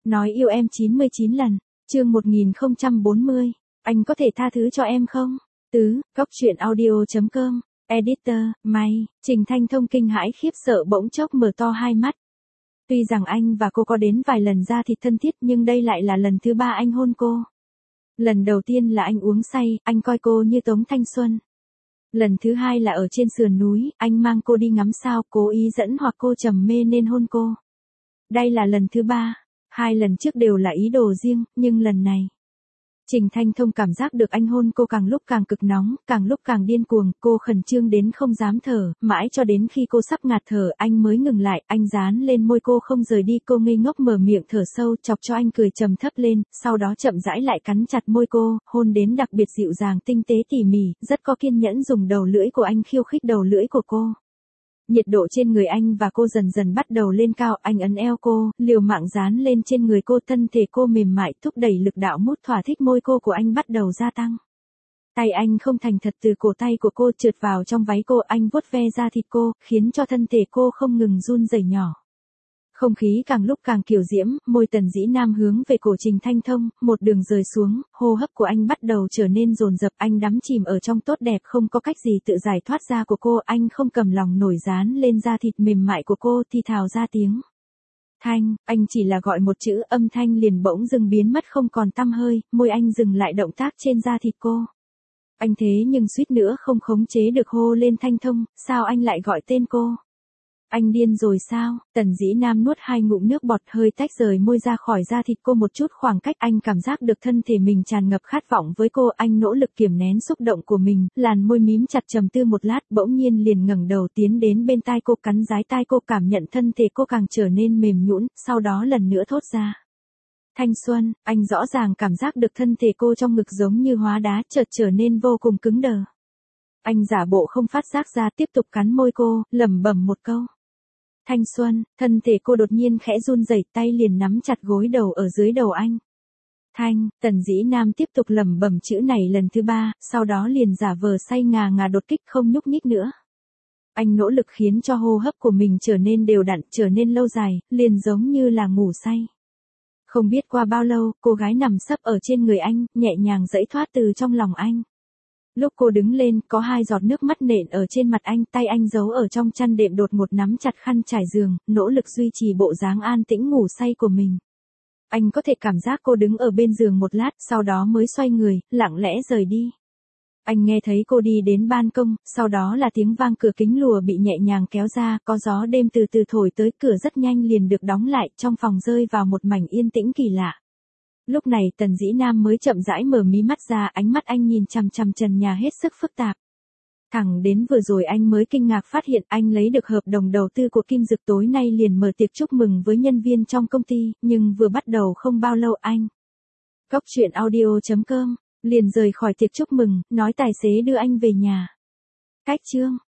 Nói yêu em 99 lần. Chương 1040. Anh có thể tha thứ cho em không? Tứ, Cóc Truyện Audio.com. Editor, May. Trình Thanh Thông kinh hãi khiếp sợ bỗng chốc mở to hai mắt. Tuy rằng anh và cô có đến vài lần ra thịt thân thiết nhưng đây lại là lần thứ ba anh hôn cô. Lần đầu tiên là anh uống say, anh coi cô như Tống Thanh Xuân. Lần thứ hai là ở trên sườn núi, anh mang cô đi ngắm sao, cố ý dẫn hoặc cô trầm mê nên hôn cô. Đây là lần thứ ba. Hai lần trước đều là ý đồ riêng, nhưng lần này. Trình Thanh Thông cảm giác được anh hôn cô càng lúc càng cực nóng, càng lúc càng điên cuồng, cô khẩn trương đến không dám thở, mãi cho đến khi cô sắp ngạt thở anh mới ngừng lại, anh dán lên môi cô không rời đi, cô ngây ngốc mở miệng thở sâu, chọc cho anh cười trầm thấp lên, sau đó chậm rãi lại cắn chặt môi cô, hôn đến đặc biệt dịu dàng tinh tế tỉ mỉ, rất có kiên nhẫn dùng đầu lưỡi của anh khiêu khích đầu lưỡi của cô. Nhiệt độ trên người anh và cô dần dần bắt đầu lên cao, anh ấn eo cô, liều mạng dán lên trên người cô, thân thể cô mềm mại thúc đẩy lực đạo mút thỏa thích, môi cô của anh bắt đầu gia tăng. Tay anh không thành thật từ cổ tay của cô trượt vào trong váy cô, anh vuốt ve da thịt cô, khiến cho thân thể cô không ngừng run rẩy nhỏ. Không khí càng lúc càng kiều diễm, môi Tần Dĩ Nam hướng về cổ Trình Thanh Thông, một đường rời xuống, hô hấp của anh bắt đầu trở nên dồn dập, anh đắm chìm ở trong tốt đẹp không có cách gì tự giải thoát ra của cô, anh không cầm lòng nổi dán lên da thịt mềm mại của cô, thì thào ra tiếng. Thanh, anh chỉ là gọi một chữ, âm thanh liền bỗng dừng biến mất không còn tăm hơi, môi anh dừng lại động tác trên da thịt cô. Anh thế nhưng suýt nữa không khống chế được hô lên Thanh Thông, sao anh lại gọi tên cô? Anh điên rồi sao? Tần Dĩ Nam nuốt hai ngụm nước bọt, hơi tách rời môi ra khỏi da thịt cô một chút khoảng cách, anh cảm giác được thân thể mình tràn ngập khát vọng với cô, anh nỗ lực kiềm nén xúc động của mình, làn môi mím chặt trầm tư một lát, bỗng nhiên liền ngẩng đầu tiến đến bên tai cô, cắn dái tai cô, cảm nhận thân thể cô càng trở nên mềm nhũn, sau đó lần nữa thốt ra. Thanh Xuân, anh rõ ràng cảm giác được thân thể cô trong ngực giống như hóa đá, chợt trở nên vô cùng cứng đờ. Anh giả bộ không phát giác ra, tiếp tục cắn môi cô, lẩm bẩm một câu. Thanh Xuân, thân thể cô đột nhiên khẽ run rẩy, tay liền nắm chặt gối đầu ở dưới đầu anh. Tần Dĩ Nam tiếp tục lẩm bẩm chữ này lần thứ ba, sau đó liền giả vờ say ngà ngà đột kích, không nhúc nhích nữa. Anh nỗ lực khiến cho hô hấp của mình trở nên đều đặn, trở nên lâu dài, liền giống như là ngủ say. Không biết qua bao lâu, cô gái nằm sấp ở trên người anh, nhẹ nhàng giãy thoát từ trong lòng anh. Lúc cô đứng lên, có hai giọt nước mắt nện ở trên mặt anh, tay anh giấu ở trong chăn đệm đột ngột nắm chặt khăn trải giường, nỗ lực duy trì bộ dáng an tĩnh ngủ say của mình. Anh có thể cảm giác cô đứng ở bên giường một lát, sau đó mới xoay người, lặng lẽ rời đi. Anh nghe thấy cô đi đến ban công, sau đó là tiếng vang cửa kính lùa bị nhẹ nhàng kéo ra, có gió đêm từ từ thổi tới, cửa rất nhanh liền được đóng lại, trong phòng rơi vào một mảnh yên tĩnh kỳ lạ. Lúc này Tần Dĩ Nam mới chậm rãi mở mí mắt ra, ánh mắt anh nhìn chằm chằm trần nhà hết sức phức tạp. Thẳng đến vừa rồi anh mới kinh ngạc phát hiện anh lấy được hợp đồng đầu tư của Kim Dực, tối nay liền mở tiệc chúc mừng với nhân viên trong công ty, nhưng vừa bắt đầu không bao lâu anh. Cóc Truyện Audio.com liền rời khỏi tiệc chúc mừng, nói tài xế đưa anh về nhà. Cách chương